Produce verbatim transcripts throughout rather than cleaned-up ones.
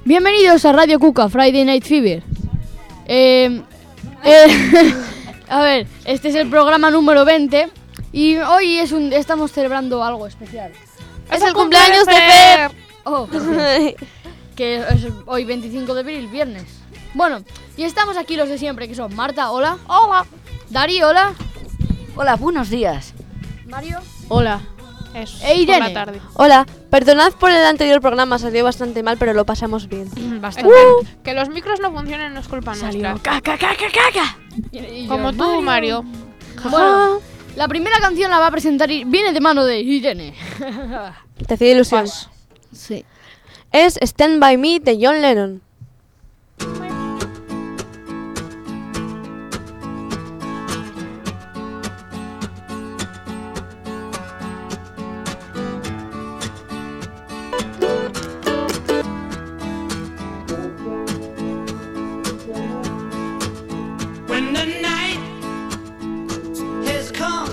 Bienvenidos a Radio Cuca, Friday Night Fever. Eh, eh, a ver, este es el programa número veinte y hoy es un, estamos celebrando algo especial. ¡Es el cumpleaños de Fer! Oh, que es hoy veinticinco de abril, viernes. Bueno, y estamos aquí los de siempre, que son Marta, hola. Hola. Dari, hola. Hola, buenos días. Mario. Hola. Es E Irene. por la tarde. Hola, perdonad por el anterior programa, salió bastante mal, pero lo pasamos bien. Bastante. Uh. Que los micros no funcionen no es culpa Salió nuestra. caca, caca, caca. Y, y Como yo, tú, Mario. Bueno, la primera canción la va a presentar y viene de mano de Irene. Te hacía ilusión. Pas. Sí. Es Stand By Me de John Lennon. When the night has come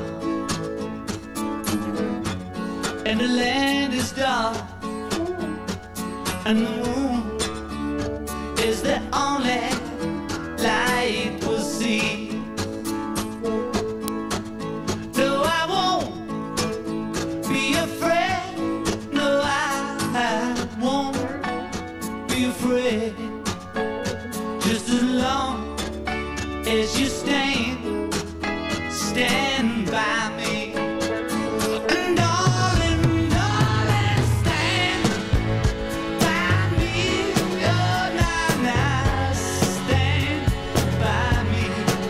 and the land is dark and the moon is the only light we'll see. No, I won't be afraid. No, I won't be afraid. Just as long as you stand, stand by me. And darling, darling, stand by me. Oh, now, now, stand by me.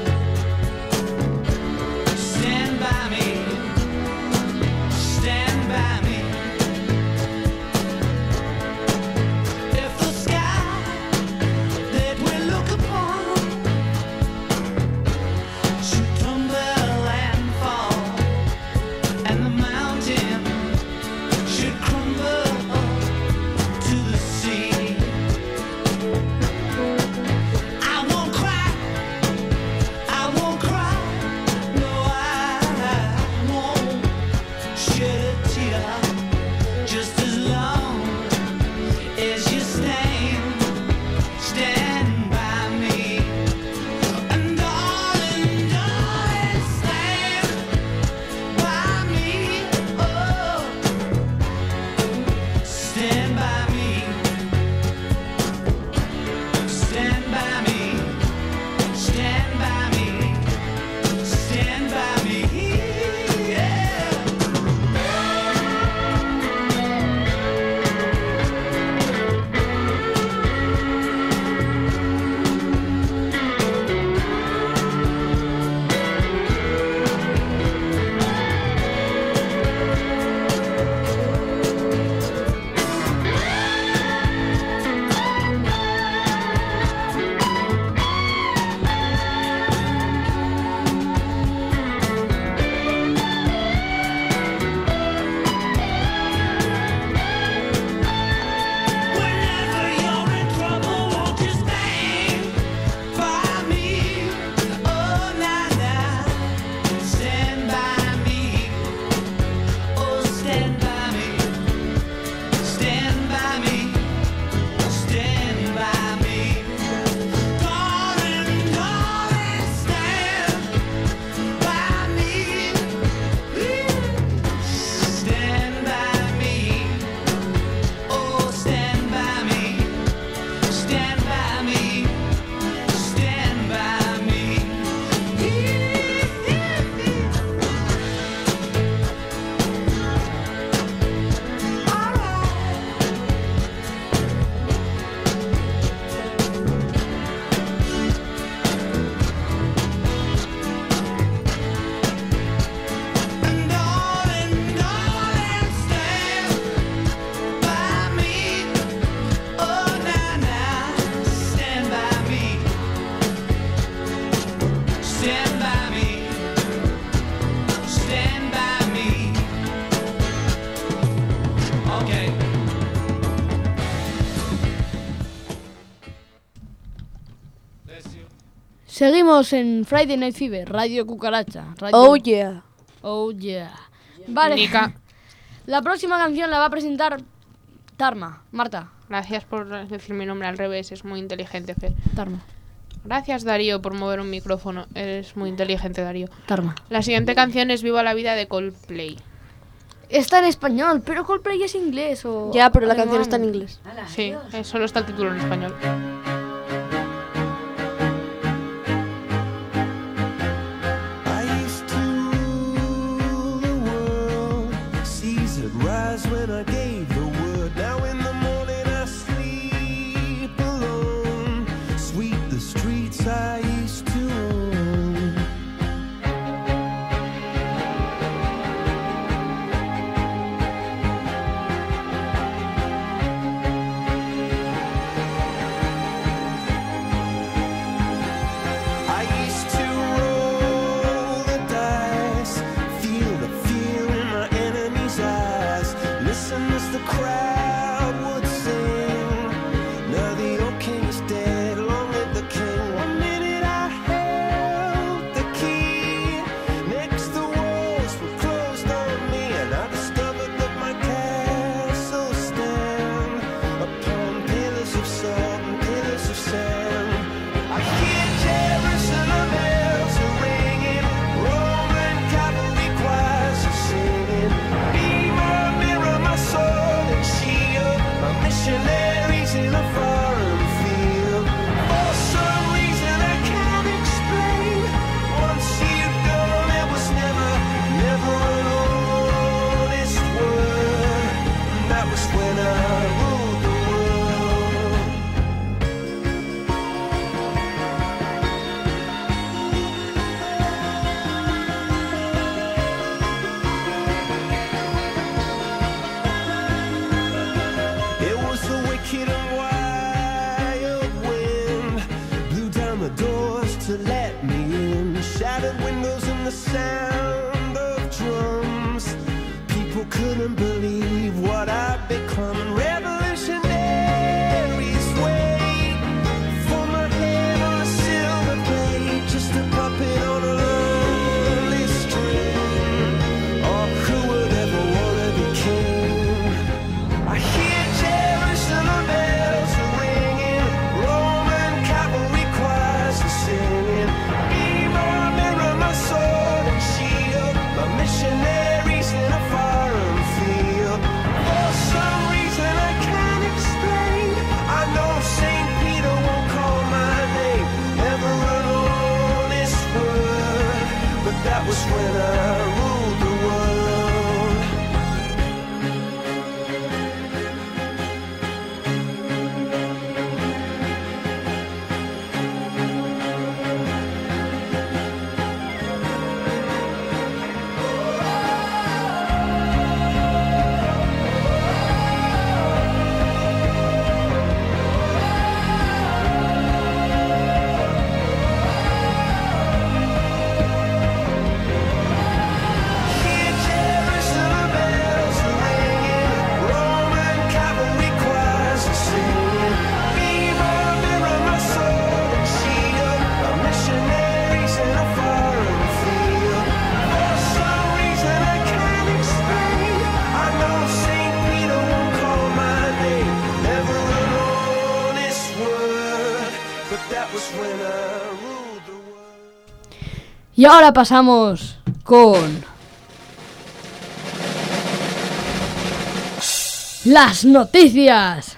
Stand by me. Stand by me. If the sky that we look upon should tumble and fall, and the mountain should crumble to the sea, I won't cry, I won't cry, no, I won't shed a tear, just as long as you stand, stand by me. And darling, darling, stand by me. Oh, stand by me. Stand by me. Stand by me. Stand by me. Yeah. Whenever you're in trouble, won't you stand by me? Oh, now, now, stand by me. Oh, stand by me. Stand by me. Stand by me. Darling, darling, stand by me. Stand by me. Oh, stand by me, stand by me, stand by me. All right. And darling, darling, stand by me. Oh, now, now, stand by me. Stand by me. Stand by me. Okay. Seguimos en Friday Night Fever, Radio Cucaracha. Radio... Oh yeah. Oh yeah. Vale. Nica. La próxima canción la va a presentar Tarma. Marta, Gracias por decir mi nombre al revés, es muy inteligente, Fer. Tarma. Gracias, Darío, por mover un micrófono. Eres muy inteligente, Darío. Tarma. La siguiente canción es Viva la vida de Coldplay. Está en español, pero Coldplay es inglés o... Ya, pero la alemán. canción está en inglés. Hala, Sí, adiós. eh, solo está el título en español. I used to rule the world. Seas would rise when I gave the word. Now in the morning I sleep alone. Sweep the streets I used to own. I used to roll the dice, feel the fear in my enemy's eyes. Listen as the crowd would sing. Now the old king is dead, long live the king. One minute I held the key, next the walls were closed on me, and I discovered that my castle stand upon pillars of salt and pillars of sand. I hear Jerusalem bells are ringing, Roman cavalry choirs are singing. Be my mirror, my sword and shield, my missionaries in a foreign field. For some reason I can't explain, once you've gone there was never, never an honest word. And that was when I ruled the world. It was a wicked and wild wind, blew down the doors to let me in, shattered windows and the sound of drums. People couldn't believe what I'd become. Revolutionaries wait for my head on a silver plate, just a puppet on a lonely string. Oh, who would ever want to be king? I hear Jerusalem bells are ringing, Roman cavalry choirs are singing. Be my mirror, my sword and shield, my missionaries in a foreign field. For some reason I can't explain, I know Saint Peter won't call my name, never an honest word, but that was when I ruled the world. Hear Jerusalem bells are ringing, Roman cavalry choirs are singing. Be my mirror, my sword and shield, my missionaries in a foreign field. For some reason I can't explain, I know Saint Peter won't call my name, never an honest word, but that was when I ruled the world. Y ahora pasamos con... las noticias.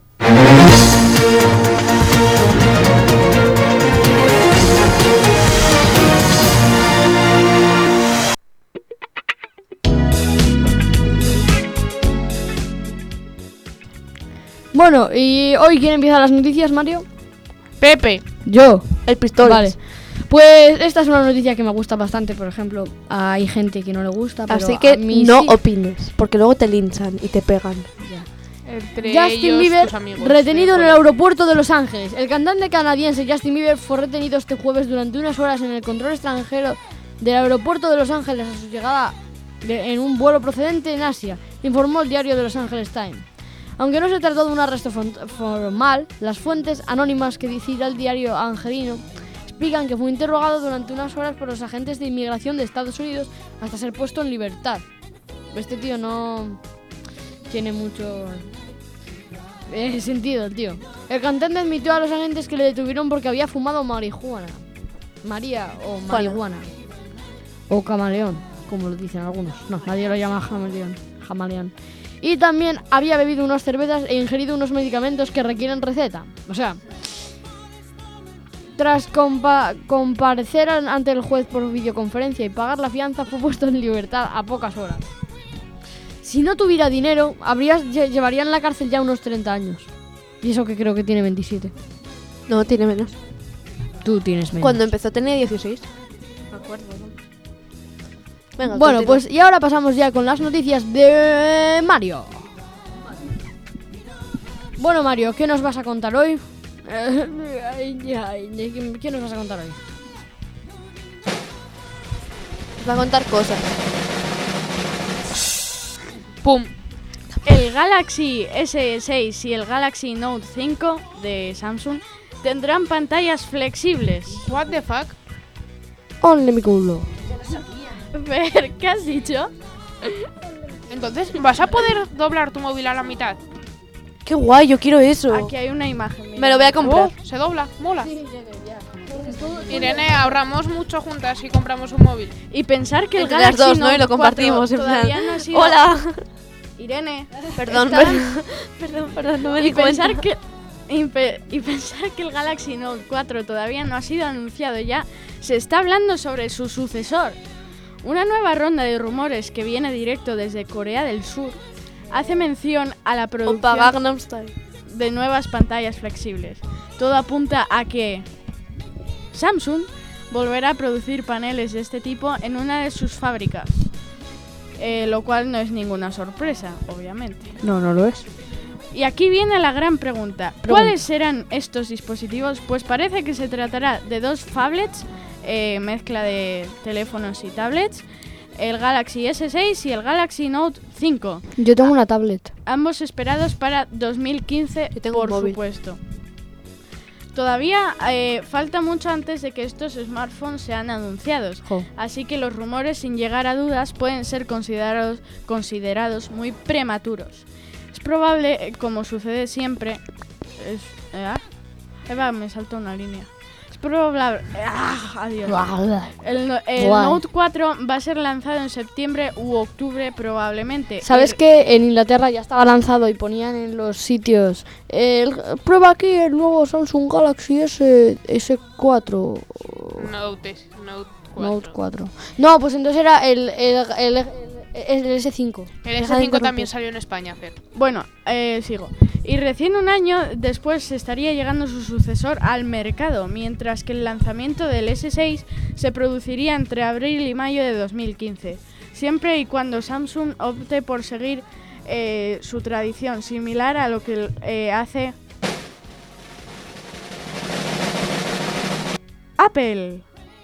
Bueno, y hoy ¿quién empieza las noticias, Mario? Pepe. Yo. El pistolas. Vale. Pues esta es una noticia que me gusta bastante, por ejemplo, hay gente que no le gusta, pero Así a que mí no sí. opines, porque luego te linchan y te pegan. Ya. Entre Justin ellos, Bieber tus amigos retenido en de el colegio. aeropuerto de Los Ángeles. El cantante canadiense Justin Bieber fue retenido este jueves durante unas horas en el control extranjero del aeropuerto de Los Ángeles a su llegada de- en un vuelo procedente en Asia, informó el diario de Los Angeles Times. Aunque no se trató de un arresto fon- formal, las fuentes anónimas que decía el diario angelino explican que fue interrogado durante unas horas por los agentes de inmigración de Estados Unidos hasta ser puesto en libertad. Este tío no tiene mucho... eh, sentido, tío. El cantante admitió a los agentes que le detuvieron porque había fumado marihuana. María o marihuana. O camaleón, como lo dicen algunos. No, nadie lo llama camaleón. Jamaleón. Y también había bebido unas cervezas e ingerido unos medicamentos que requieren receta. O sea, tras compa- comparecer ante el juez por videoconferencia y pagar la fianza, fue puesto en libertad a pocas horas. Si no tuviera dinero, habría, lle- llevaría en la cárcel ya unos treinta años. Y eso que creo que tiene veintisiete. No, tiene menos. Tú tienes menos. Cuando empezó tenía dieciséis. Me acuerdo, ¿no? Venga, Bueno, continúa. pues y ahora pasamos ya con las noticias de Mario. Bueno, Mario, ¿qué nos vas a contar hoy? ¿Qué nos vas a contar hoy? Os va a contar cosas. ¡Pum! El Galaxy ese seis y el Galaxy Note cinco de Samsung tendrán pantallas flexibles. What the fuck? Only mi culo. Ver, ¿qué has dicho? Entonces, ¿vas a poder doblar tu móvil a la mitad? Qué guay, yo quiero eso. Aquí hay una imagen. mira. Me lo voy a comprar. Oh, se dobla, mola. Irene, ahorramos mucho juntas y compramos un móvil. Y pensar que el Entre las Galaxy dos, ¿no? Note Y lo compartimos, en cuatro todavía plan, no ha sido... Hola. Irene, Perdón, está- perdón, perdón, perdón, no me y di cuenta. pensar que y, pe- y pensar que el Galaxy Note cuatro todavía no ha sido anunciado ya, se está hablando sobre su sucesor. Una nueva ronda de rumores que viene directo desde Corea del Sur hace mención a la Opa producción Gangnam Style. de nuevas pantallas flexibles. Todo apunta a que Samsung volverá a producir paneles de este tipo en una de sus fábricas, eh, lo cual no es ninguna sorpresa, obviamente. No, no lo es. Y aquí viene la gran pregunta. ¿Cuáles serán estos dispositivos? Pues parece que se tratará de dos phablets, eh, mezcla de teléfonos y tablets, el Galaxy ese seis y el Galaxy Note cinco, Yo tengo una tablet. ambos esperados para dos mil quince, Yo tengo por un móvil. supuesto. Todavía eh, falta mucho antes de que estos smartphones sean anunciados, Jo. así que los rumores, sin llegar a dudas, pueden ser considerados, considerados muy prematuros. Es probable, eh, como sucede siempre, es, eh, ah, Eva, me saltó una línea. Es probable, ah, adiós. El, no- el Guay. Note cuatro va a ser lanzado en septiembre u octubre probablemente. ¿Sabes Y- que en Inglaterra ya estaba lanzado y ponían en los sitios el, prueba aquí el nuevo Samsung Galaxy S, ese cuatro? Note, Note cuatro. Note cuatro. No, pues entonces era el, el, el, el- el ese cinco. El Deja ese de cinco interrumpir. también salió en España, Fer. Bueno, eh, sigo. Y recién un año después estaría llegando su sucesor al mercado, mientras que el lanzamiento del ese seis se produciría entre abril y mayo de dos mil quince, siempre y cuando Samsung opte por seguir eh, su tradición, similar a lo que eh, hace Apple.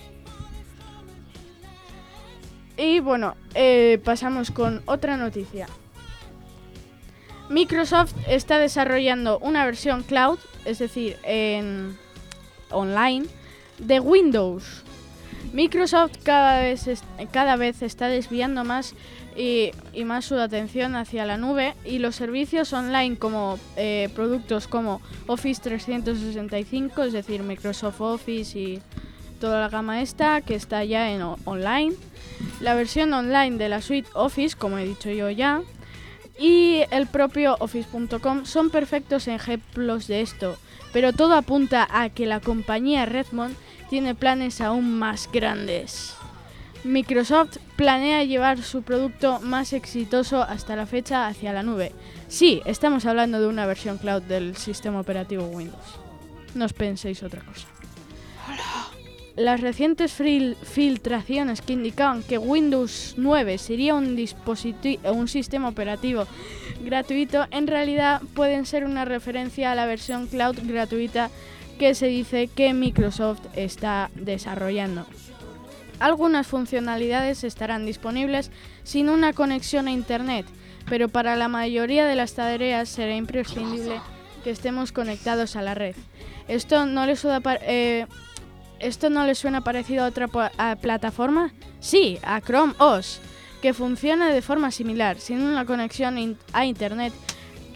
Y bueno, eh, pasamos con otra noticia. Microsoft está desarrollando una versión cloud, es decir, en online, de Windows. Microsoft cada vez, es- cada vez está desviando más y, y más su atención hacia la nube y los servicios online como eh, productos como Office trescientos sesenta y cinco, es decir, Microsoft Office y toda la gama esta que está ya en o- online. La versión online de la suite Office, como he dicho yo ya, y el propio Office punto com son perfectos ejemplos de esto, pero todo apunta a que la compañía Redmond tiene planes aún más grandes. Microsoft planea llevar su producto más exitoso hasta la fecha hacia la nube. Sí, estamos hablando de una versión cloud del sistema operativo Windows. No os penséis otra cosa. Las recientes fril- filtraciones que indicaban que Windows nueve sería un, dispositi- un sistema operativo gratuito, en realidad pueden ser una referencia a la versión cloud gratuita que se dice que Microsoft está desarrollando. Algunas funcionalidades estarán disponibles sin una conexión a Internet, pero para la mayoría de las tareas será imprescindible que estemos conectados a la red. Esto no les suena, pa- eh, ¿esto no les suena parecido a otra pa- a plataforma? Sí, a Chrome O S, que funciona de forma similar, sin una conexión in- a Internet.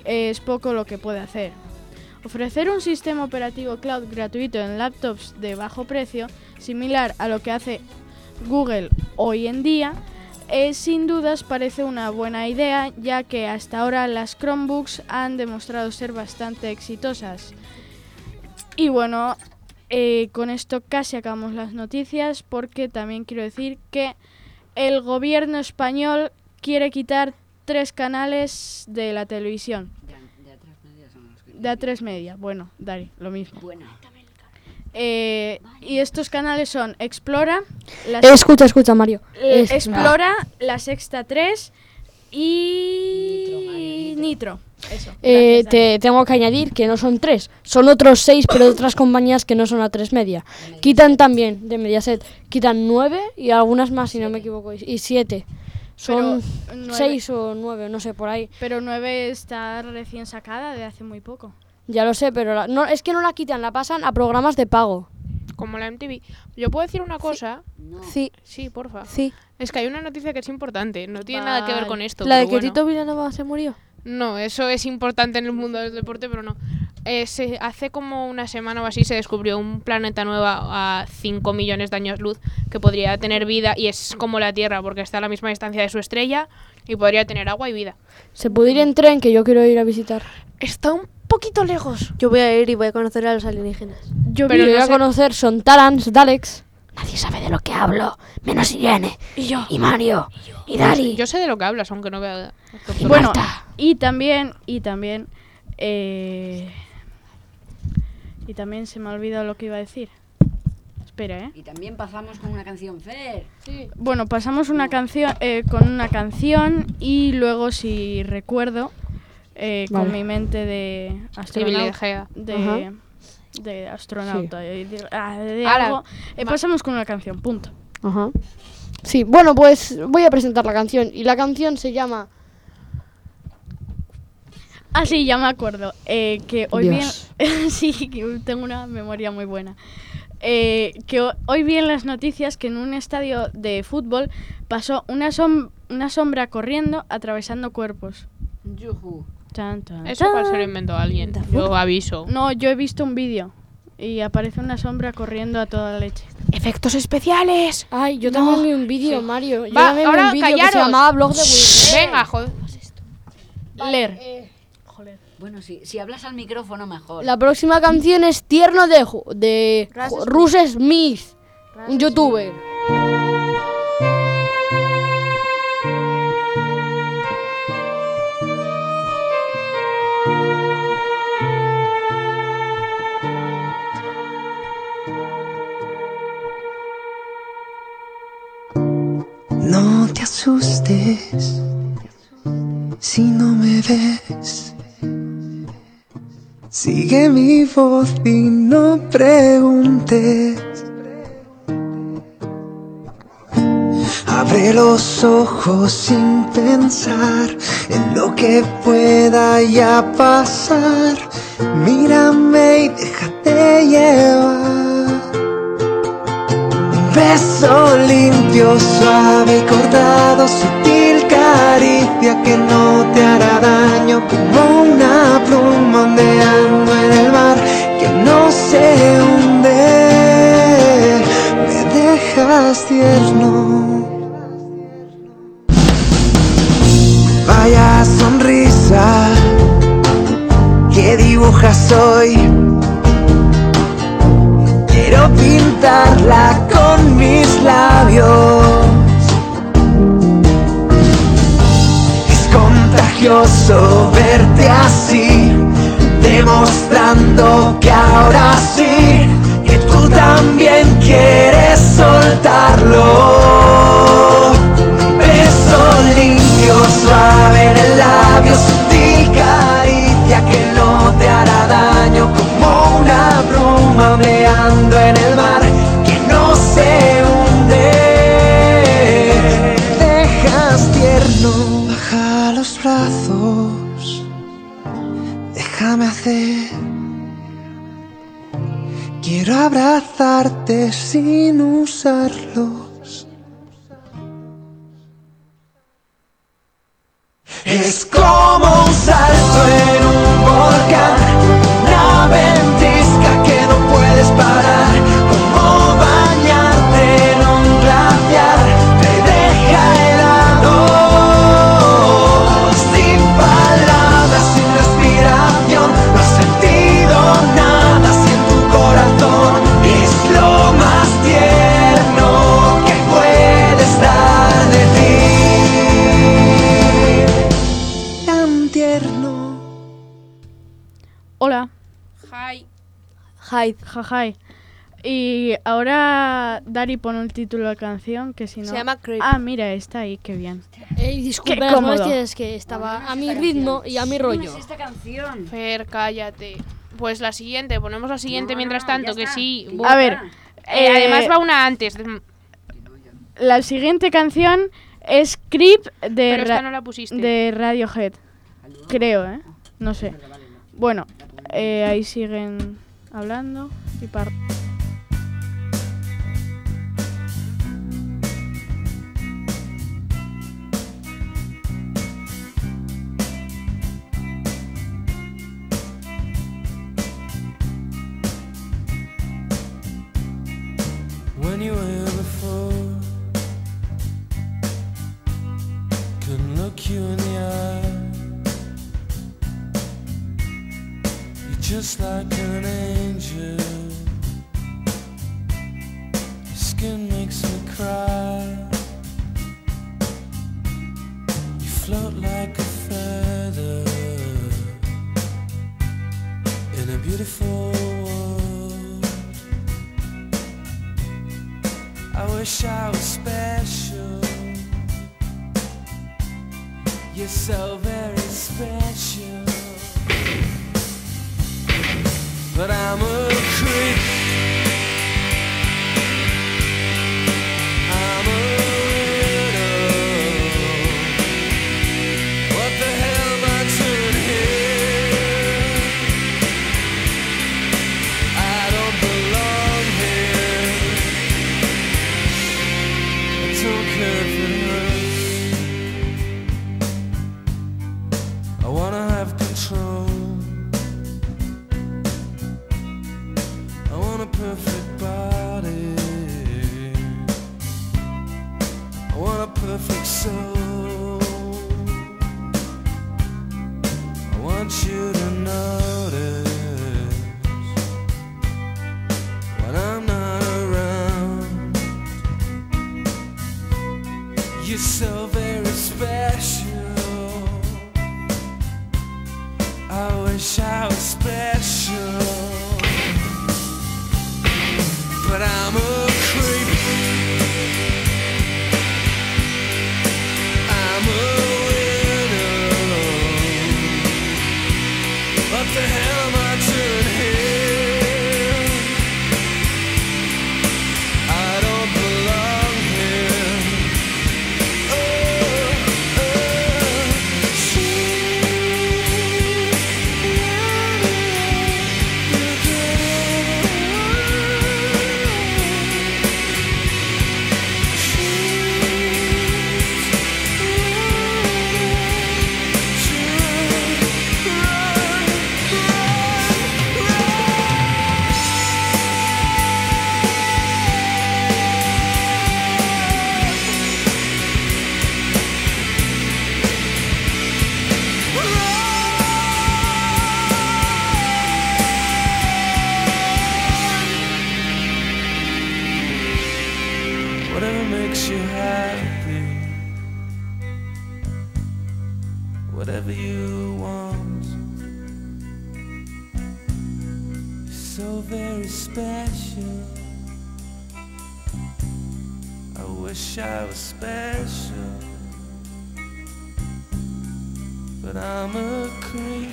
es poco lo que puede hacer. Ofrecer un sistema operativo cloud gratuito en laptops de bajo precio, similar a lo que hace Google hoy en día, eh, sin dudas parece una buena idea, ya que hasta ahora las Chromebooks han demostrado ser bastante exitosas. Y bueno, eh, con esto casi acabamos las noticias, porque también quiero decir que el gobierno español quiere quitar tres canales de la televisión. De A tres Media, bueno, Dari, lo mismo. Bueno. Eh, y estos canales son Explora, la Eh, escucha, escucha, Mario. eh, Es- Explora, La Sexta tres y Nitro. Eso. Eh, gracias, Dari. te tengo que añadir que no son tres, son otros seis, pero de otras compañías que no son A tres Media. Quitan también, de Mediaset, quitan nueve y algunas más, si no me equivoco, y y siete. Son Pero nueve- seis o nueve, no sé, por ahí. Pero nueve está recién sacada de hace muy poco. Ya lo sé, pero la- no, es que no la quitan, la pasan a programas de pago. Como la M T V. Yo puedo decir una cosa. Sí, Sí, porfa. sí. Es que hay una noticia que es importante. No tiene nada que ver con Vale. esto. La de pero que bueno. Tito Vilanova se murió. No, eso es importante en el mundo del deporte, pero no. Eh, se- hace como una semana o así se descubrió un planeta nuevo a cinco millones de años luz que podría tener vida y es como la Tierra porque está a la misma distancia de su estrella y podría tener agua y vida. Se puede ir en tren, que yo quiero ir a visitar. Está un poquito lejos. Yo voy a ir y voy a conocer a los alienígenas. Yo Pero voy no a sé- conocer, son Tarans, Daleks. Nadie sabe de lo que hablo, menos Irene. Y yo. Y Mario. Y Dari. Yo sé de lo que hablas, aunque no vea. Bueno, y también, y también, eh, y también se me ha olvidado lo que iba a decir. Espera, ¿eh? Y también pasamos con una canción, Fer. Bueno, pasamos una canción eh, con una canción y luego, si recuerdo, eh, con Vale. mi mente de astronauta, Privilegiada. de, Ajá. de astronauta, y de, ah, de Ala. algo, eh, Va. pasamos con una canción, punto. Ajá. Sí, bueno, pues voy a presentar la canción. Y la canción se llama... Ah, sí, ya me acuerdo. Eh, que hoy Dios. bien. Sí, que tengo una memoria muy buena. Eh, que ho- hoy vi en las noticias que en un estadio de fútbol pasó una, som- una sombra corriendo atravesando cuerpos. Yujú. Chan, chan, Eso chan. para se lo inventó alguien. Yo aviso. No, yo he visto un vídeo y aparece una sombra corriendo a toda leche. ¡Efectos especiales! Ay, yo No. también vi un vídeo, Sí. Mario. Yo Va, también vi ahora un vídeo que se callaros. llamaba Blog de Will. Venga, joder. Leer. Bueno, sí, si hablas al micrófono mejor. La próxima canción es Tierno de, Ju- de Russ Ju- Russ Smith, un youtuber. No te asustes si no me ves. Sigue mi voz y no preguntes. Abre los ojos sin pensar en lo que pueda ya pasar. Mírame y déjate llevar. Un beso limpio, suave y cortado, sutil caricia que no te hará daño, como una pluma ondeando en el mar que no se hunde. Me dejas tierno. Vaya sonrisa que dibujas hoy. Quiero pintarla con mis labios. Es contagioso verte así, demostrando que ahora sí, que tú también quieres soltarlo. Un beso limpio, suave en el labio, sutil caricia que no te hará daño, como una pluma ondeando en el mar que no se hunde. Dejas tierno, baja los brazos, déjame hacer. Quiero abrazarte sin usarlos. Es como un salto en Hi. Hyde. Jajay. Y ahora Dari pone el título de la canción, que si no... Se llama Creep. Ah, mira, está ahí, qué bien. Ey, disculpen Qué las cómodo. molestias, que estaba a mi ritmo y a mi rollo. esta canción. Fer, cállate. Pues la siguiente, ponemos la siguiente No, mientras no, tanto, ya que está. sí. Que Bu- A ver, Eh, eh, además va una antes. de- la siguiente canción es Creep de, Pero esta Ra- no la pusiste. de Radiohead. Creo, ¿eh? No sé. Bueno, eh, ahí siguen hablando y par... When you were here before, couldn't look you in the eye. You're just like an angel. Your skin makes me cry. You float like a feather in a beautiful world. I wish I was special. You're so very special. But I'm a creep. I'm a widow. What the hell am I doing here? I don't belong here. I don't care if it hurts. I wanna have control. I want a perfect body. I want a perfect soul. I want you to notice when I'm not around. You're so very special. I wish I was special. But I'm a creep. I'm a widow. What the hell am I doing here? I don't belong here. Oh, Whatever makes you happy, whatever you want. You're so very special. I wish I was special, but I'm a creep.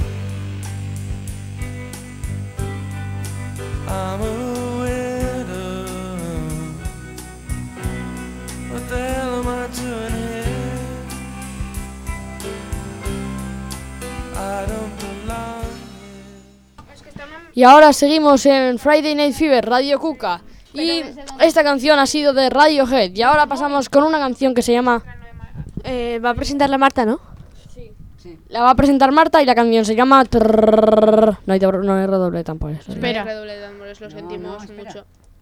I'm a widow. What the hell am I doing here? I don't belong here. Y ahora seguimos en Friday Night Fever, Radio Cuca. Y esta canción ha sido de Radiohead. Y ahora pasamos con una canción que se llama... Eh, va a presentar la Marta, ¿no? La va a presentar Marta y la canción se llama... Trrrrrrr. No hay, doble- no hay redoble tampoco. Eso, Espera. Redoble de amores, lo sentimos mucho.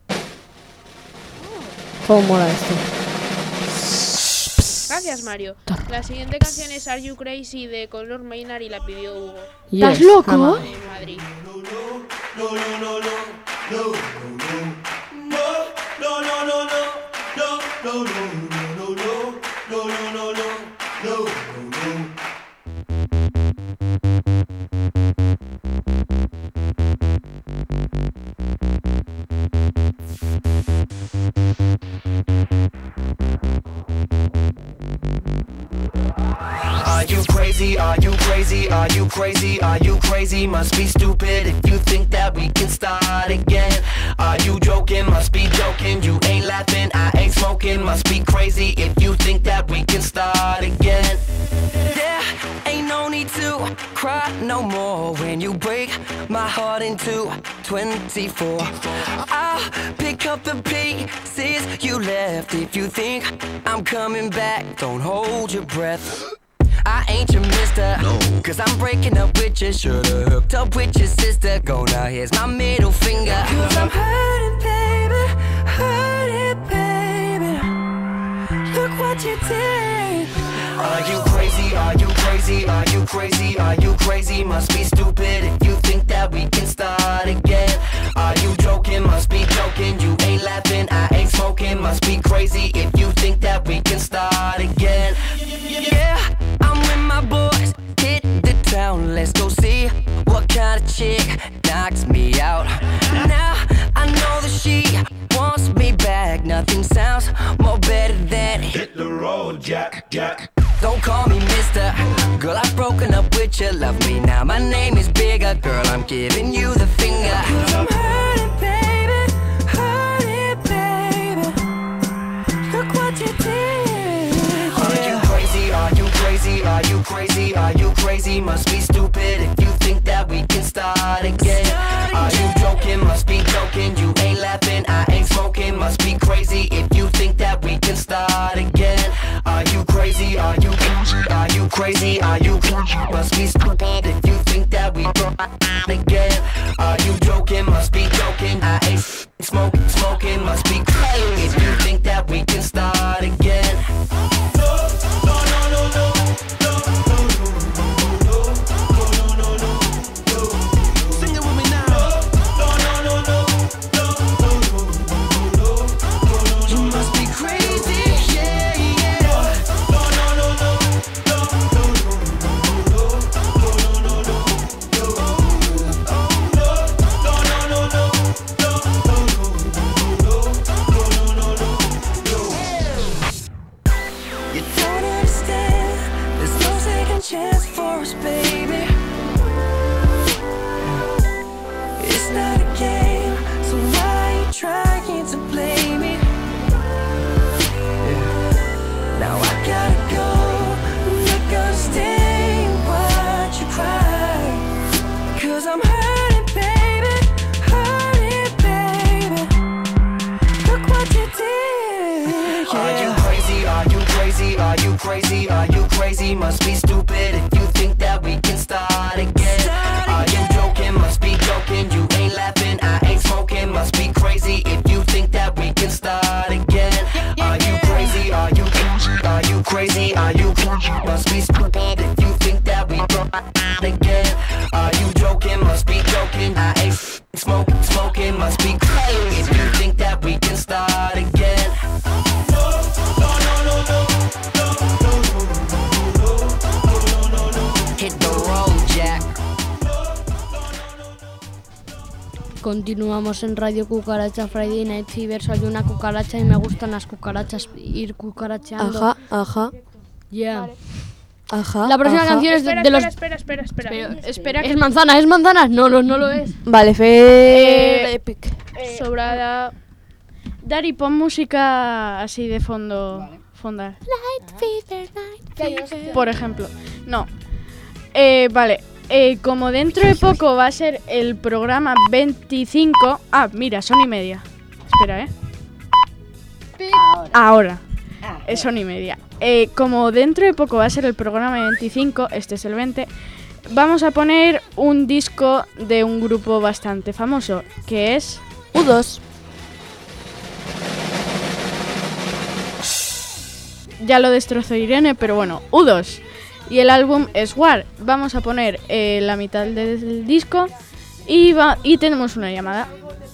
¿Cómo mola esto? Gracias, Mario. La siguiente canción es Are You Crazy de Conor Maynard y la pidió Hugo, ¿Estás Yes, loco? mamá. de Madrid. crazy? Are you crazy? Are you crazy? Are you crazy? Must be stupid if you think that we can start again. Are you joking? Must be joking. You ain't laughing, I ain't smoking. Must be crazy if you think that we can start again. There ain't no need to cry no more when you break my heart into twenty-four. I'll pick up the pieces you left. If you think I'm coming back, don't hold your breath. I ain't your mister, no. Cause I'm breaking up with you. Should've hooked up with your sister. Go now, here's my middle finger. Cause I'm hurting, baby, hurting, baby. Look what you did. Are you crazy? Are you crazy? Are you crazy? Are you crazy? Must be stupid if you think that we can start again. Are you joking? Must be joking. You ain't laughing, I ain't smoking. Must be crazy if you think that we can start again. Yeah, I'm with my boys, hit the town. Let's go see what kind of chick knocks me out. Now I know that she wants me back. Nothing sounds more better than hit the road, Jack, Jack. Don't call me mister. Girl, I've broken up with you. Love me now, my name is bigger. Girl, I'm giving you the finger. Cause I'm hurting, baby, hurting, baby. Look what you did. Are you crazy? Are you crazy? Are you crazy? Are you crazy? Must be stupid if you think that we can start again. Are you joking? Must be joking. You ain't laughing, I ain't smoking. Must be crazy if you think that we can start again. Are you crazy? Are you crazy? Are you crazy? Are you crazy? Must be stupid if you think that we can start again. Are you joking? Must be joking. I ain't smoking, smoking. Must be crazy if you think that we can start again. Chance for us, baby. It's not a game, so why are you trying to play me? Yeah. Now I gotta go, I'm not gonna stay and watch you cry. Cause I'm hurting, baby, hurting, baby. Look what you did. Yeah. Are you crazy? Are you crazy? Are you crazy? Are you crazy? Must be stupid if you think that we can start again. Start Are again. You joking? Must be joking. You ain't laughing, I ain't smoking. Must be crazy if you think that we can start again. Yeah, yeah, are you yeah. crazy? Are you crazy? Are you crazy? Are you crazy? Must be stupid if you think that we can start again. Are you joking? Must be joking. I ain't smoking, smoking. Must be crazy if you think that we can start again. Continuamos en Radio Cucaracha Friday Night Fever. Soy una cucaracha y me gustan las cucarachas, ir cucaracheando. Ajá, ajá. Yeah. Ajá. La próxima ajá. canción es de, Espera, de los. espera, espera, espera, espera. Pero, espera que ¿Es manzana? ¿Es manzana? No, no, no lo es. Vale, fe... Epic. eh, sobrada. Dari, pon música así de fondo. Vale. Fondar. Night fever, night fever. Por ejemplo. No. Eh, vale. Eh, como dentro de poco va a ser el programa veinticinco. Ah, mira, son y media. Espera, ¿eh? Ahora. Ahora. Es son y media. Eh, como dentro de poco va a ser el programa veinticinco, este es el veinte, vamos a poner un disco de un grupo bastante famoso, que es U dos. Ya lo destrozó Irene, pero bueno, U dos. Y el álbum es War. Vamos a poner eh, la mitad del, del disco y, va, y tenemos una llamada.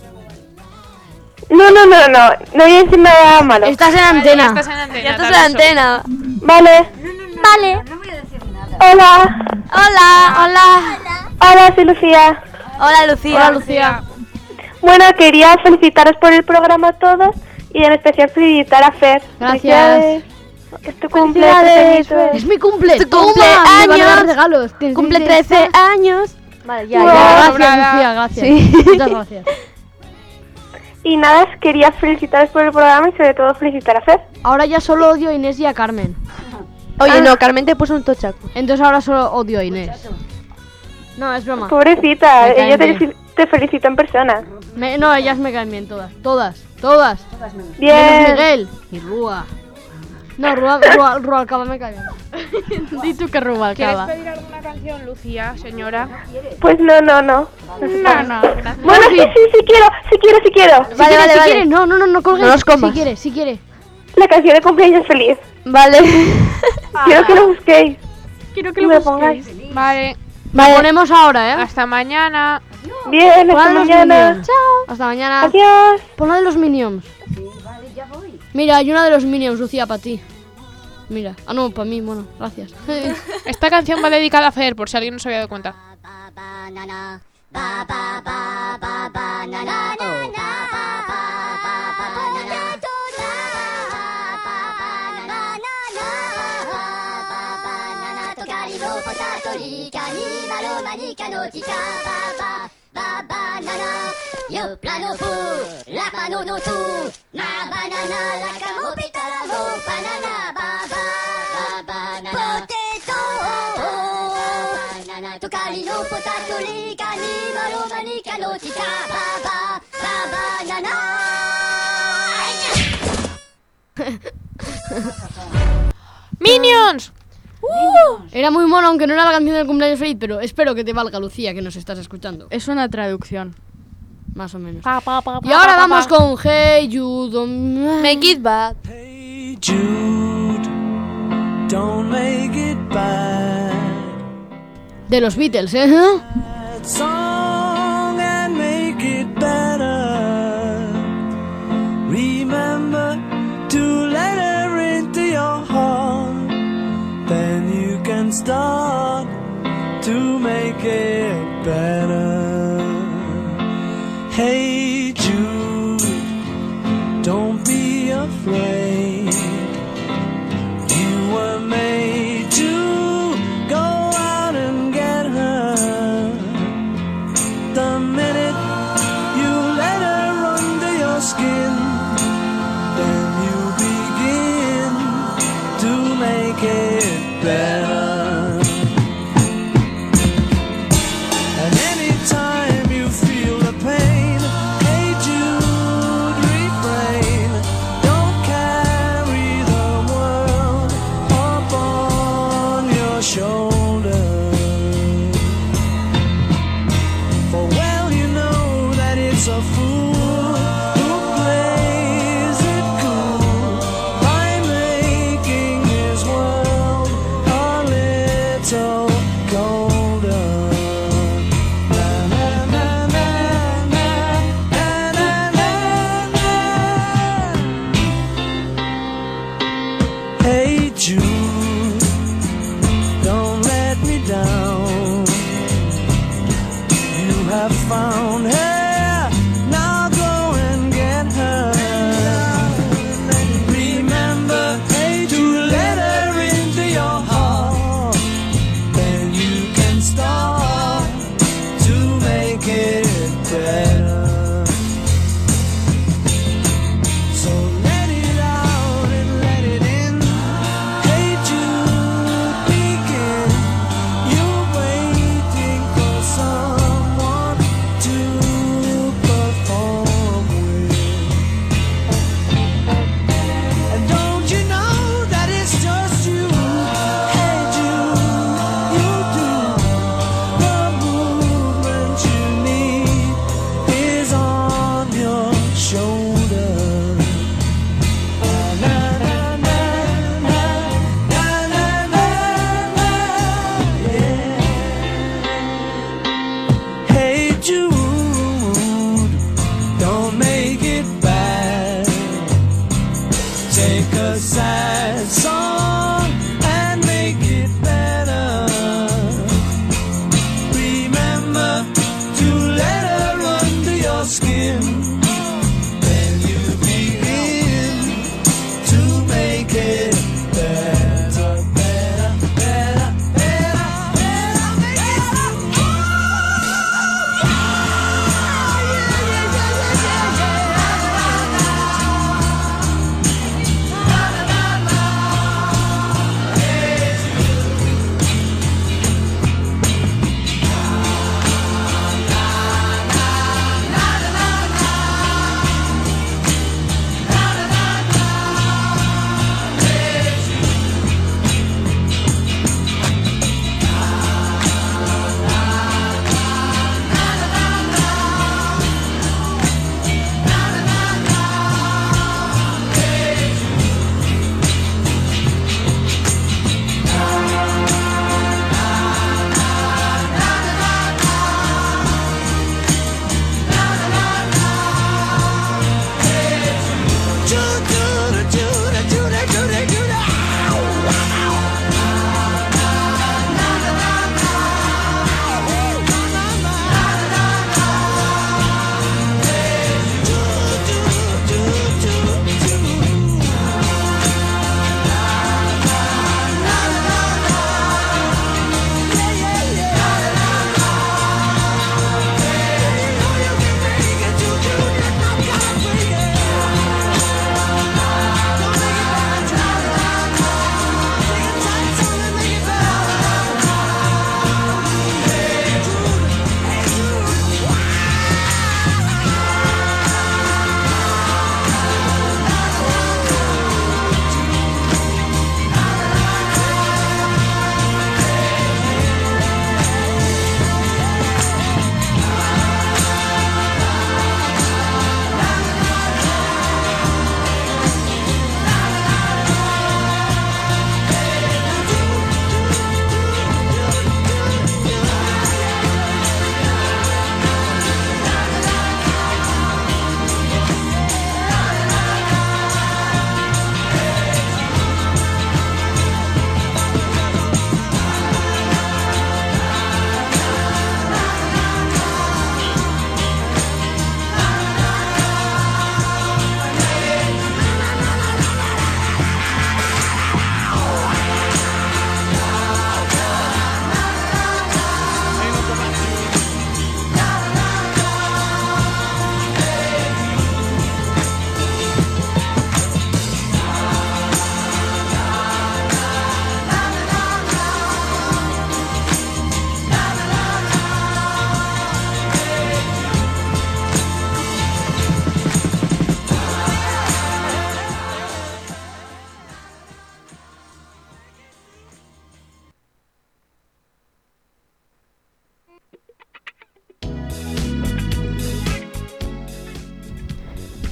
No, no, no, no, no voy a decir nada malo. Estás en antena. Estás en antena. Ya estás en la antena. Vale. Vale. No voy a decir nada. Hola. Hola, hola. Hola, soy Lucía. Hola, Lucía. Hola, Lucía. Bueno, quería felicitaros por el programa a todos y en especial felicitar a Fer. Gracias. Felicidades. Es tu cumple, Felicidades, Pequeñito. Es mi cumple. Tu Toma, cumpleaños. me van a dar regalos. Tienes Cumple que- trece años. Vale, ya, Wow. ya. Gracias, Sobrada. Lucía, gracias. Sí. Muchas gracias. Y nada, quería felicitaros por el programa y sobre todo felicitar a Fer. Ahora ya solo odio a Inés y a Carmen. Oye, no, Carmen te puso un tochaco. Entonces ahora solo odio a Inés. No, es broma. Pobrecita, Me caen ella te, bien. te felicita en persona. Me- no, ellas me caen bien todas. Todas, todas. Menos Bien. Miguel y Rúa. No, Rúa, Rúa, Rúa Alcaba me cae bien. Di tú que ¿Quieres Rubalcaba. pedir alguna canción, Lucía, señora? Pues no, no, no. No, no, gracias. Bueno, sí, sí, sí quiero, sí quiero, sí quiero. Si Vale, quieres, vale, si vale. quieres. No, no, no, no colgues. No los comas. Si quiere, si quiere. La canción de cumpleaños feliz. Vale. Quiero que lo busquéis. Quiero que Y lo me busquéis. pongáis. Vale, Lo ponemos ahora, ¿eh? hasta mañana. Bien, hasta Pon los mañana. Minions. Hasta mañana. Adiós. Pon la de los Minions. Mira, hay una de los Minions, Lucía, para ti. Mira. Ah, no, para mí, bueno, gracias. Esta canción va dedicada a Fer, por si alguien no se había dado cuenta. ¡Minions! Era muy mono, aunque no era la canción del cumpleaños feliz, pero espero que te valga, Lucía, que nos estás escuchando. Es una traducción. Más o menos. Pa, pa, pa, Y pa, ahora pa, pa, vamos pa. con Hey You Don't Make it bad. Hey Jude, don't make it bad. de los Beatles, ¿eh? That song and make it better. Remember to let her into your heart. Then you can start to make it better. Hey Jude, don't be afraid. You were made to go out and get her. The minute you let her under your skin, then you begin to make it better. And anytime you feel the pain, hey Jude, refrain. Don't carry the world upon your shoulder. For well you know that it's a fool who plays it cool by making his world a little colder. Na, na, na, na, na, na, na, na, na. Hey Jude, don't let me down. You have found her,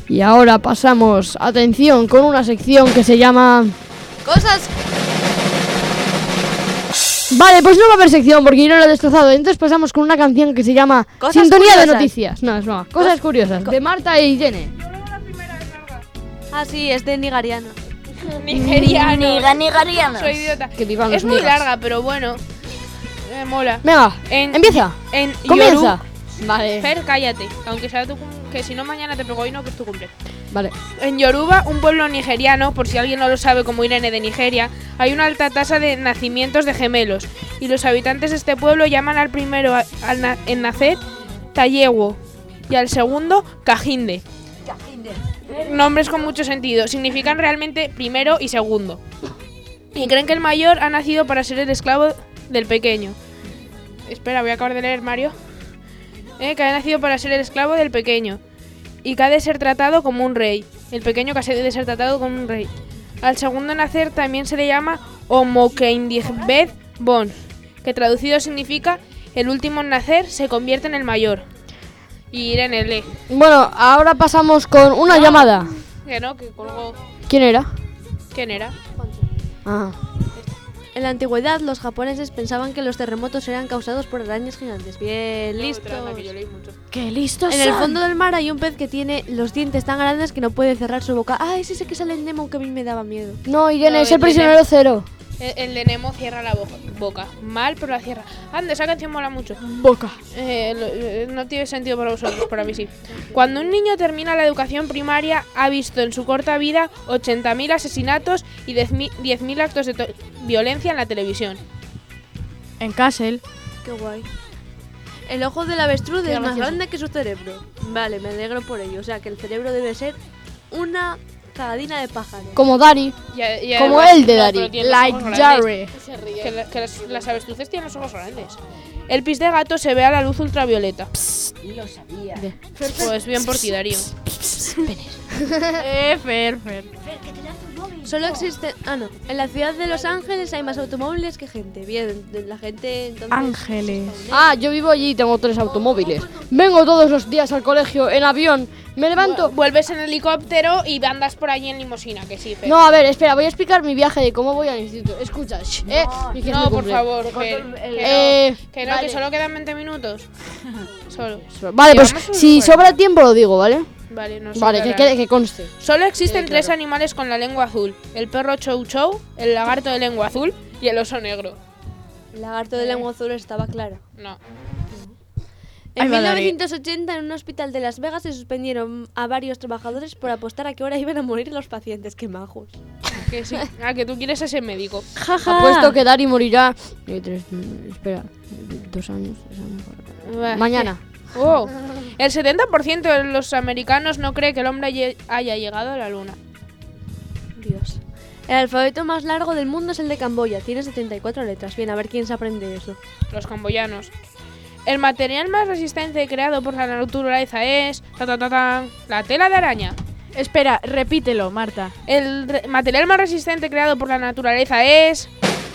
Y ahora pasamos, atención, con una sección que se llama... Cosas. Vale, pues no va a haber sección porque yo no lo he destrozado. Entonces pasamos con una canción que se llama Cosas Sintonía de curiosas. Noticias. No, es no, Cosas Curiosas, de Marta y Irene. Ah, sí, es de nigeriano. Nigeriano. Niga, nigerianos. Soy idiota. Que vivan los Es muy nigas. larga, pero bueno. Me mola. Venga, En- empieza. En Comienza. Yoruba- Vale, Fer, cállate. Aunque sea tu cum- que si no mañana te pego y no, que es tu cumple. vale. En Yoruba, un pueblo nigeriano, por si alguien no lo sabe, como Irene de Nigeria, hay una alta tasa de nacimientos de gemelos. Y los habitantes de este pueblo llaman al primero a- al na- en nacer Tayewo y al segundo Kajinde. Nombres con mucho sentido. Significan realmente primero y segundo. Y creen que el mayor ha nacido para ser el esclavo del pequeño. Espera, voy a acabar de leer, Mario. Eh, que ha nacido para ser el esclavo del pequeño. Y que ha de ser tratado como un rey. El pequeño que ha de ser tratado como un rey. Al segundo nacer también se le llama Omokeindigbed Bon, que traducido significa el último en nacer se convierte en el mayor. Y Irene lee. Bueno, ahora pasamos con una llamada. Que no, que colgó. ¿Quién era? ¿Quién era? Ah. En la antigüedad, los japoneses pensaban que los terremotos eran causados por arañas gigantes. Bien, listos. Que yo leí mucho. ¡Qué listos En el son! fondo del mar hay un pez que tiene los dientes tan grandes que no puede cerrar su boca. Ah, es ese que sale en Nemo que a mí me daba miedo. No, Irene, No, es el el de prisionero Nemo. cero. El, el de Nemo cierra la boca. boca. Mal, pero la cierra. Anda, esa canción mola mucho. Boca. Eh, lo- eh, no tiene sentido para vosotros, para mí sí. Cuando un niño termina la educación primaria, ha visto en su corta vida ochenta mil asesinatos y diez mil actos de to- violencia en la televisión. En Castle. Qué guay. El ojo del avestruz Qué es más gracioso. grande que su cerebro. Vale, me alegro por ello. O sea, que el cerebro debe ser una cagadina de pájaro. Como Dari. Y- y Como además- el de no, Dari. pero tiene los Like ojos grandes. Jerry. Que, la- que las, las avestruces tienen los ojos grandes. El pis de gato se ve a la luz ultravioleta. Lo sabía. Pues bien por ti, Darío. Eh, Fer, Fer. Solo existe... Ah, no. En la ciudad de Los Ángeles hay más automóviles que gente. Bien, de- la gente entonces... Ángeles. Ah, yo vivo allí y tengo tres automóviles. Vengo todos los días al colegio en avión. Me levanto. Vuelves en helicóptero y andas por allí en limusina, que sí, Fer. No, a ver, espera, voy a explicar mi viaje de cómo voy al instituto. Escucha, shh, eh, y que es No, mi por cumple. favor, Fer. Que no, Eh, que, no, vale. que solo quedan veinte minutos. Solo. Vale, pues Llevamos un si cuarto. sobra tiempo lo digo, ¿vale? Vale, no sé. Vale, que, quede- que conste. Solo existen Sí, tres claro. animales con la lengua azul: el perro chow chow, el lagarto de lengua azul y el oso negro. El lagarto de lengua azul estaba claro. No. En Ahí va, mil Dari. novecientos ochenta, en un hospital de Las Vegas se suspendieron a varios trabajadores por apostar a qué hora iban a morir los pacientes. ¡Qué majos! Que sí. Ah, que tú quieres a ese médico. Jaja. Apuesto que Dari morirá. eh, tres, mm, espera, dos años. tres años. Bah, Mañana. Oh. El setenta por ciento de los americanos no cree que el hombre haya- haya llegado a la luna. Dios. El alfabeto más largo del mundo es el de Camboya. Tiene setenta y cuatro letras. Bien, a ver quién se aprende eso. Los camboyanos. El material más resistente creado por la naturaleza es ta, ta, ta, tan, la tela de araña. Espera, repítelo, Marta. El re- material más resistente creado por la naturaleza es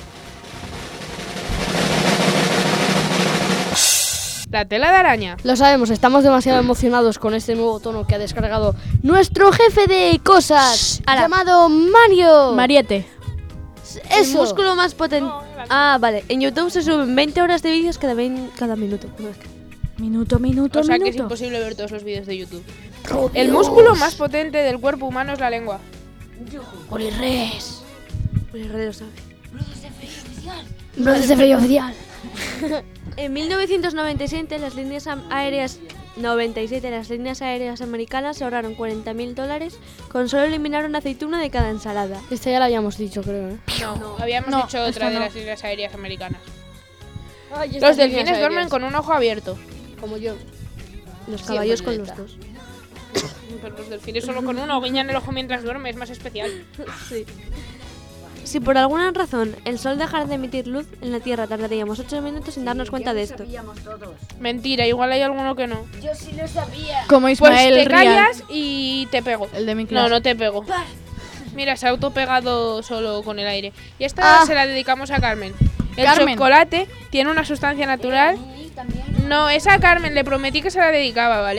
la tela de araña. Lo sabemos, estamos demasiado emocionados con este nuevo tono que ha descargado nuestro jefe de cosas, Ara. llamado Mario. Mariette. El Eso. músculo más potente. Ah, vale. En YouTube se suben veinte horas de vídeos cada, vein- cada minuto. No, es que- Minuto, minuto, O sea que es minuto. imposible ver todos los vídeos de YouTube. El músculo más potente del cuerpo humano es la lengua. Polirres. Pues el rey lo sabe. Brotes de frío oficial. En mil novecientos noventa y siete las líneas am- aéreas noventa y siete las líneas aéreas americanas se ahorraron cuarenta mil dólares con solo eliminar una aceituna de cada ensalada. Esta ya la habíamos dicho, creo, ¿eh? No, habíamos No, dicho otra esta de no. las líneas aéreas americanas. Ay, estas Los líneas delfines aéreas. duermen con un ojo abierto. Como yo. Los Sí, caballos con los neta. dos. Pero los delfines solo con uno, guiñan el ojo mientras duerme, es más especial. Sí. Si por alguna razón el sol dejara de emitir luz, en la Tierra tardaríamos ocho minutos sin darnos cuenta de esto. Mentira, igual hay alguno que no. Yo sí lo sabía. Como Pues Ismael te Rial. callas y te pego. El de mi No, clase. no te pego. Mira, se ha autopegado solo con el aire. Y esta Ah. se la dedicamos a Carmen. El Carmen. chocolate tiene una sustancia natural. Y también. No, esa a Carmen le prometí que se la dedicaba, ¿vale?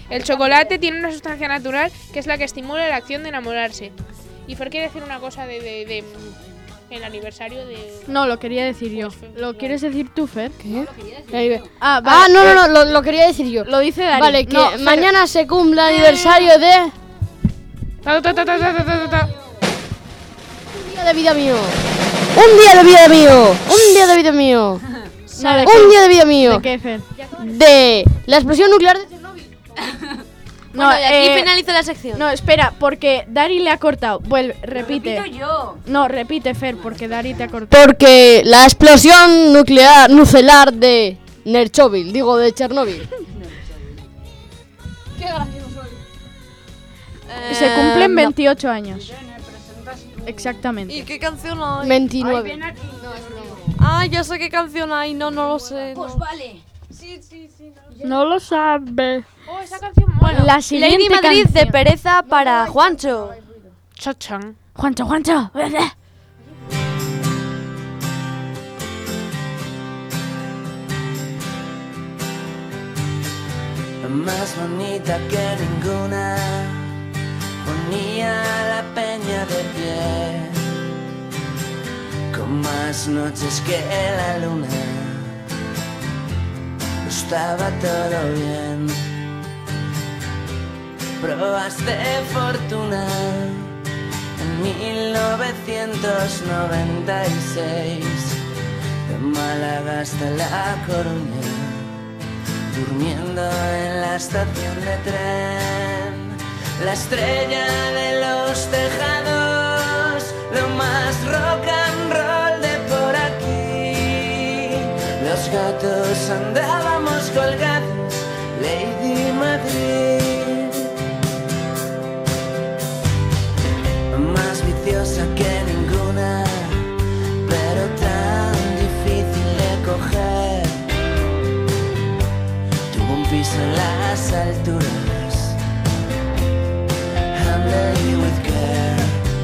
El chocolate tiene una sustancia natural que es la que estimula la acción de enamorarse. Y Fer quiere decir una cosa de, de, de el aniversario de... No, lo quería decir yo. ¿Lo quieres decir tú, Fer? ¿Qué? Ah, Ah, vale, no, eh, no, no, lo, lo quería decir yo. Lo dice Dari. Vale, que No, Fer, mañana se cumple el aniversario de... Ta, ta, ta, ta, ta, ta, ta, ta. Un día de vida mío. Un día de vida mío. Un día de vida mío. No, ¿de Un qué? día de vida mío. ¿De qué, Fer? De la explosión nuclear de Chernobyl. No, Bueno, y aquí eh, finaliza la sección. no, espera, porque Dari le ha cortado. Vuelve, repite. Repito yo. No, repite, Fer, porque Dari te ha cortado. Porque la explosión nuclear nucelar de Chernobyl, digo de Chernobyl. Qué gracioso soy. Se Eh, cumplen no. veintiocho años. Exactamente. ¿Y qué canción hay? veintinueve. Ah, ya sé qué canción hay. No, no lo sé. Pues no. vale. Sí, sí, sí. No lo sabe. Oh, esa canción mola. La siguiente Lady Madrid de canción. Pereza para Juancho. Chachan. Juancho, Juancho. Más bonita que ninguna, ponía la peña de pie, con más noches que la luna, estaba todo bien. Probaste fortuna en mil novecientos noventa y seis, de Málaga hasta La Coruña, durmiendo en la estación de tren, la estrella de los tejados, lo más rock and roll de por aquí. Los gatos andábamos colgados, Lady Madrid. Más viciosa que ninguna, pero tan difícil de coger. Piso en las alturas, handle you with care.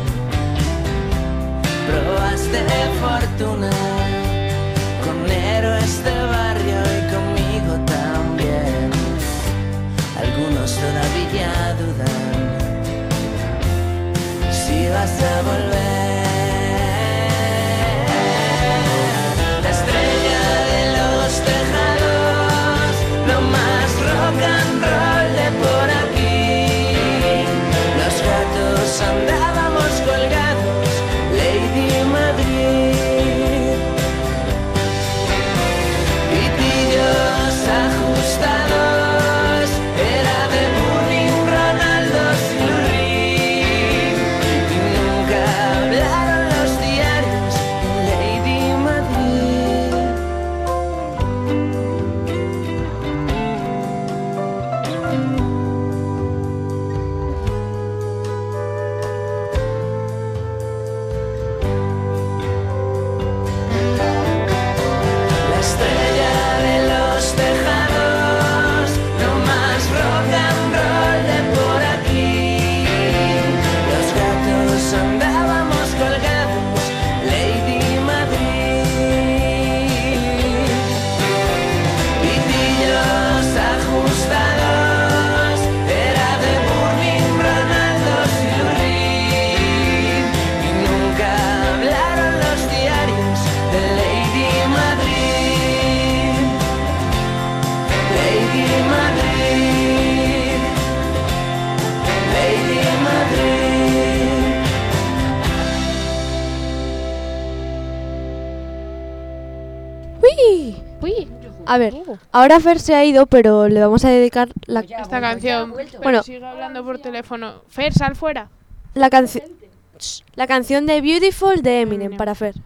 Probaste fortuna con héroes de barrio y conmigo también. Algunos todavía dudan si vas a volver. La estrella de los tejados, lo más rock and roll de por aquí. Los gatos andábamos colgados, Lady Madrid. Pitillos ajustados, era de Burning, Ronaldo sin ring. Y nunca hablaron los diarios, Lady Madrid. La estrella de los tejados, lo más rock and roll de por aquí. Los gatos andábamos colgados, Lady Madrid. Pitillos ajustados, era de Burning, Ronaldo sin ring. Y nunca hablaron los diarios de Lady Madrid. Lady Madrid. Lady Madrid. ¡Uy! Uy. A ver, ahora Fer se ha ido, pero le vamos a dedicar la, Esta canción. Pero Bueno. sigue hablando por teléfono. Fer, sal fuera. la canción. La canción de Beautiful de Eminem para Fer.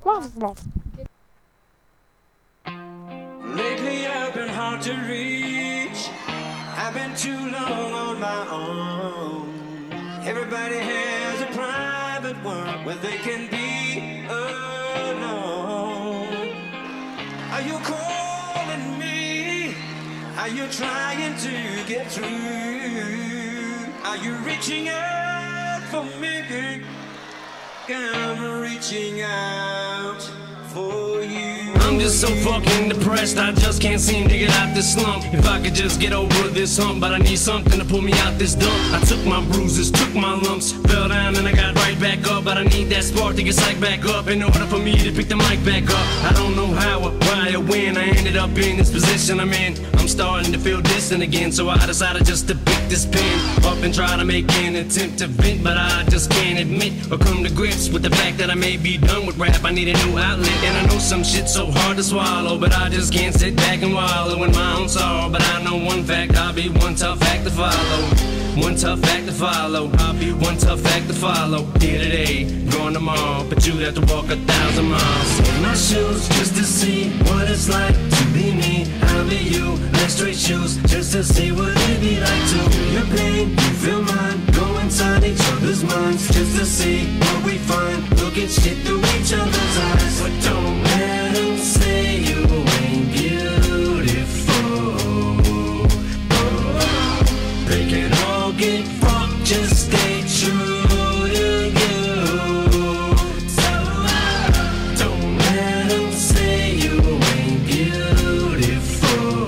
Lately I've been hard to reach. I've been too long on my own. Everybody has a private world where they can be alone. Are you calling me? Are you trying to get through? Are you reaching out for me? I'm reaching out for you. I'm just so fucking depressed, I just can't seem to get out this slump. If I could just get over this hump, but I need something to pull me out this dump. I took my bruises, took my lumps, fell down and I got right back up. But I need that spark to get psyched back up in order for me to pick the mic back up. I don't know how or why or when I ended up in this position I'm in. I'm starting to feel distant again, so I decided just to pick this pen up and try to make an attempt to vent. But I just can't admit or come to grips with the fact that I may be done with rap. I need a new outlet, and I know some shit's so hard to swallow, but I just can't sit back and wallow in my own sorrow. But I know one fact, I'll be one tough act to follow. One tough act to follow. I'll be one tough act to follow. Here today, gone tomorrow, but you'd have to walk a thousand miles in my shoes just to see what it's like to be me. I'll be you, like straight shoes, just to see what it'd be like to feel your pain, you feel mine. Go inside each other's minds just to see what we find. Look at shit through each other's eyes, but don't let them say you ain't beautiful. Oh, they can all get fucked, just stay true to you. So uh, don't let them say you ain't beautiful.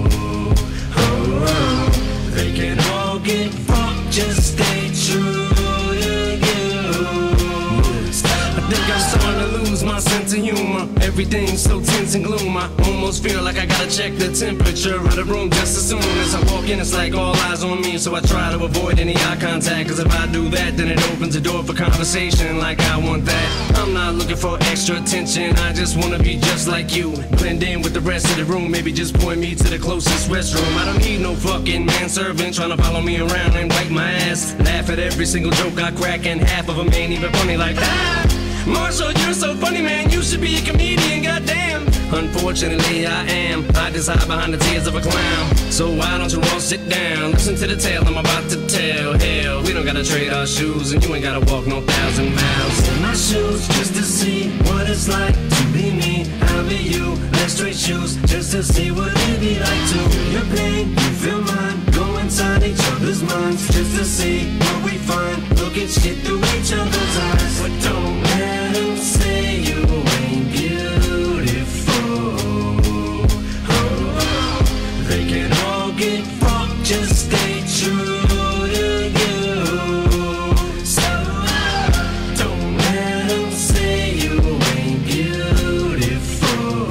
Oh, they can all get fucked, just stay true to you. I think I'm starting to lose my sense of humor. Everything's so tense and gloom. I almost feel like I gotta check the temperature of the room just as soon as I walk in. It's like all eyes on me, so I try to avoid any eye contact. Cause if I do that, then it opens the door for conversation like I want that. I'm not looking for extra attention, I just wanna be just like you. Blend in with the rest of the room, maybe just point me to the closest restroom. I don't need no fucking manservant trying to follow me around and wipe my ass. Laugh at every single joke I crack, and half of them ain't even funny like that. Marshall, you're so funny, man, you should be a comedian, goddamn. Unfortunately, I am. I just hide behind the tears of a clown. So why don't you all sit down, listen to the tale I'm about to tell. Hell, we don't gotta trade our shoes, and you ain't gotta walk no thousand miles in my shoes just to see what it's like to be me. I'll be you, like straight shoes, just to see what it'd be like to feel your pain, you feel mine. Go inside each other's minds just to see what we find. Look at shit through each other's eyes, but don't let them say you ain't beautiful. Oh, they can all get fucked, just stay true to you. So uh, don't let them say you ain't beautiful.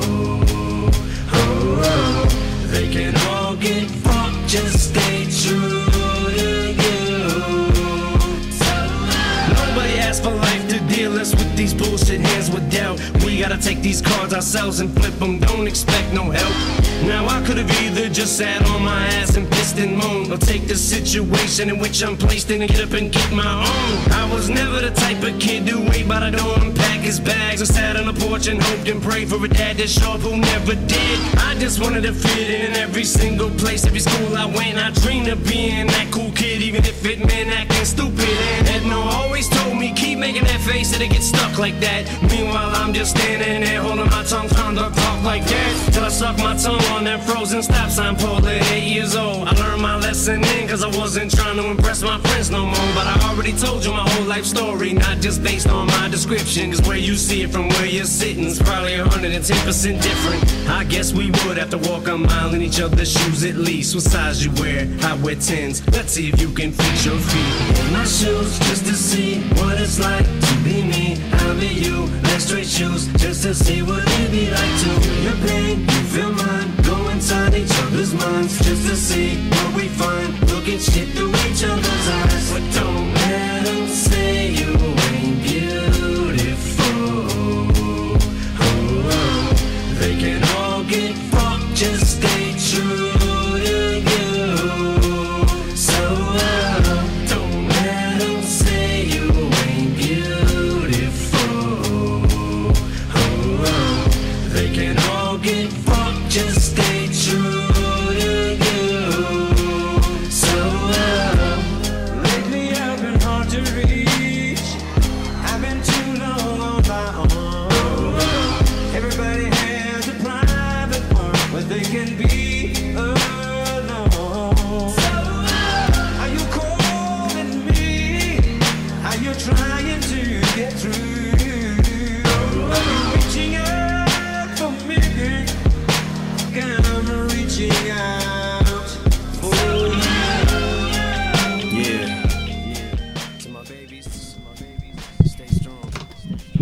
Oh, they can all get fucked, just stay true to you. So uh, nobody asked for life to deal us with these bullshit hands with doubt. We gotta take these cards ourselves and flip them, don't expect no help. Now I could've either just sat on my ass and pissed and moaned, or take the situation in which I'm placed in and get up and get my own. I was never the type of kid to wait by the door and pack his bags, or sat on the porch and hoped and prayed for a dad to show up who never did. I just wanted to fit in every single place, every school I went. I dreamed of being that cool kid, even if it meant acting stupid. And Edna always told me, keep making that face, it'll get stuck like that. Meanwhile I'm just standing there holding my tongue, trying to talk like that, till I suck my tongue on that frozen stop sign pole at eight years old. I learned my lesson then, cause I wasn't trying to impress my friends no more. But I already told you my whole life story, not just based on my description. Cause where you see it from where you're sitting is probably one hundred ten percent different. I guess we would have to walk a mile in each other's shoes at least. What size you wear? I wear tens. Let's see if you can fit your feet in my shoes just to see what it's like to be me. I'll be you, like straight shoes, just to see what it'd be like to feel your pain, you feel mine. Go inside each other's minds just to see what we find. Look at shit through each other's eyes, but don't let them say you ain't beautiful. Oh, they can all get fucked, just stay true to you. So uh, don't let them say you ain't beautiful. Oh, they can all get fucked, just stay true to you. So uh,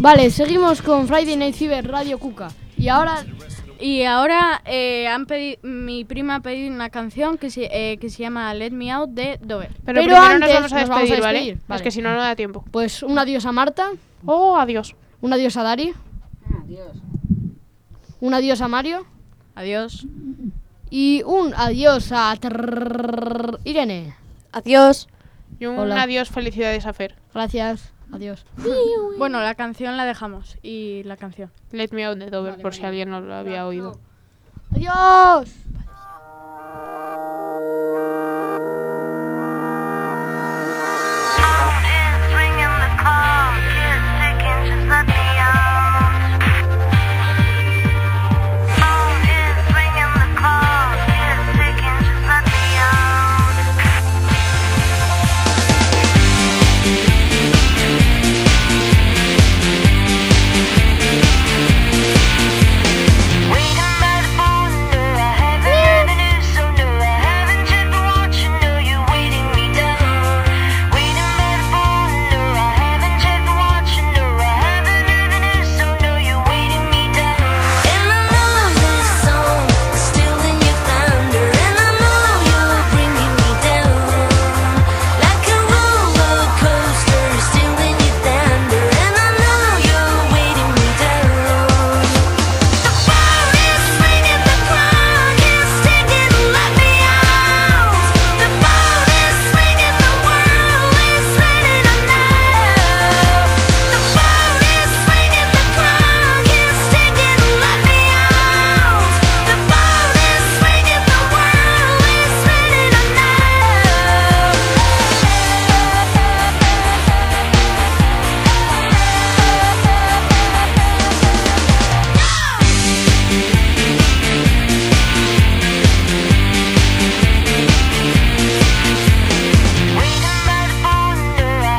Vale, seguimos con Friday Night Fever, Radio Cuca. Y ahora... Y ahora eh, han pedi- mi prima ha pedido una canción que se, eh, que se llama Let Me Out de Dover. Pero, Pero primero antes nos vamos a nos vamos a despedir, ¿vale? despedir, vale. Es que si no, no da tiempo. Pues un adiós a Marta, Oh, adiós. un adiós a Dari, un adiós a Mario Adiós. y un adiós a Trrrr Irene. Adiós. Y un Hola. adiós, felicidades a Fer. Gracias, adiós. Bueno, la canción la dejamos. Y la canción. Let me out de Dover, por si alguien no lo había oído. Adiós.